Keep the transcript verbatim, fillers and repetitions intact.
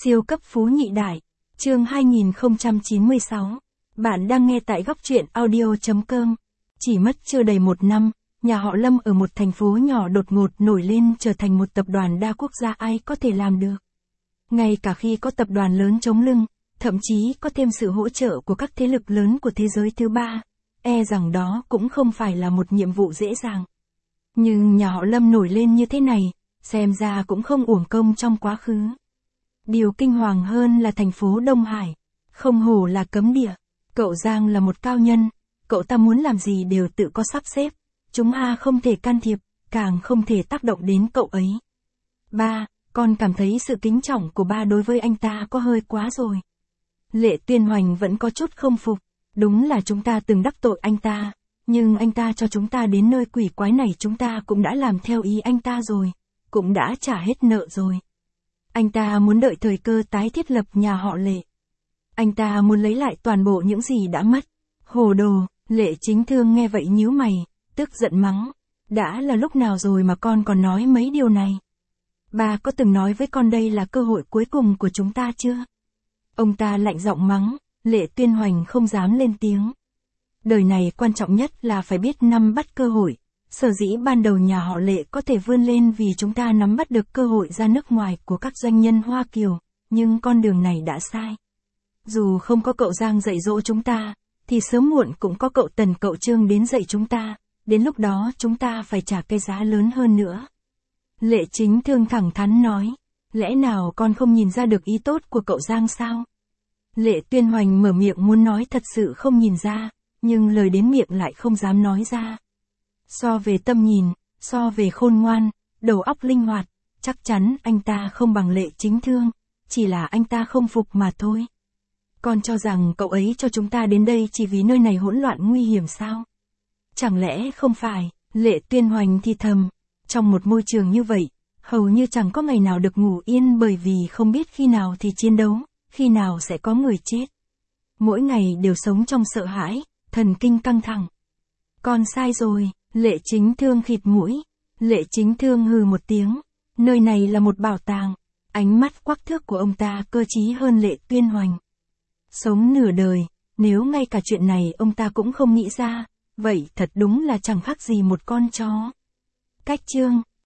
Siêu cấp phú nhị đại, chương hai nghìn không trăm chín mươi sáu. Bạn đang nghe tại góc truyện audio chấm com. Chỉ mất chưa đầy một năm, nhà họ Lâm ở một thành phố nhỏ đột ngột nổi lên trở thành một tập đoàn đa quốc gia, ai có thể làm được. Ngay cả khi có tập đoàn lớn chống lưng, thậm chí có thêm sự hỗ trợ của các thế lực lớn của thế giới thứ ba, e rằng đó cũng không phải là một nhiệm vụ dễ dàng. Nhưng nhà họ Lâm nổi lên như thế này, xem ra cũng không uổng công trong quá khứ. Điều kinh hoàng hơn là thành phố Đông Hải, không hổ là cấm địa. Cậu Giang là một cao nhân, cậu ta muốn làm gì đều tự có sắp xếp, chúng ta không thể can thiệp, càng không thể tác động đến cậu ấy. Ba, con cảm thấy sự kính trọng của ba đối với anh ta có hơi quá rồi. Lệ Tuyên Hoành vẫn có chút không phục, đúng là chúng ta từng đắc tội anh ta, nhưng anh ta cho chúng ta đến nơi quỷ quái này, chúng ta cũng đã làm theo ý anh ta rồi, cũng đã trả hết nợ rồi. Anh ta muốn đợi thời cơ tái thiết lập nhà họ Lệ. Anh ta muốn lấy lại toàn bộ những gì đã mất. Hồ đồ, Lệ Chính Thương nghe vậy nhíu mày, tức giận mắng. Đã là lúc nào rồi mà con còn nói mấy điều này? Ba có từng nói với con đây là cơ hội cuối cùng của chúng ta chưa? Ông ta lạnh giọng mắng, Lệ Tuyên Hoành không dám lên tiếng. Đời này quan trọng nhất là phải biết nắm bắt cơ hội. Sở dĩ ban đầu nhà họ Lệ có thể vươn lên vì chúng ta nắm bắt được cơ hội ra nước ngoài của các doanh nhân Hoa Kiều, nhưng con đường này đã sai. Dù không có cậu Giang dạy dỗ chúng ta, thì sớm muộn cũng có cậu Tần cậu Trương đến dạy chúng ta, đến lúc đó chúng ta phải trả cái giá lớn hơn nữa. Lệ Chính Thương thẳng thắn nói, lẽ nào con không nhìn ra được ý tốt của cậu Giang sao? Lệ Tuyên Hoành mở miệng muốn nói thật sự không nhìn ra, nhưng lời đến miệng lại không dám nói ra. So về tâm nhìn, so về khôn ngoan, đầu óc linh hoạt, chắc chắn anh ta không bằng Lệ Chính Thương, chỉ là anh ta không phục mà thôi. Con cho rằng cậu ấy cho chúng ta đến đây chỉ vì nơi này hỗn loạn nguy hiểm sao? Chẳng lẽ không phải? Lệ Tuyên Hoành thì thầm, trong một môi trường như vậy, hầu như chẳng có ngày nào được ngủ yên bởi vì không biết khi nào thì chiến đấu, khi nào sẽ có người chết. Mỗi ngày đều sống trong sợ hãi, thần kinh căng thẳng. Con sai rồi. Lệ Chính Thương khịt mũi. Lệ Chính Thương hừ một tiếng. Nơi này là một bảo tàng. Ánh mắt quắc thước của ông ta cơ trí hơn Lệ Tuyên Hoành. Sống nửa đời, nếu ngay cả chuyện này ông ta cũng không nghĩ ra, vậy thật đúng là chẳng khác gì một con chó. Cách chương.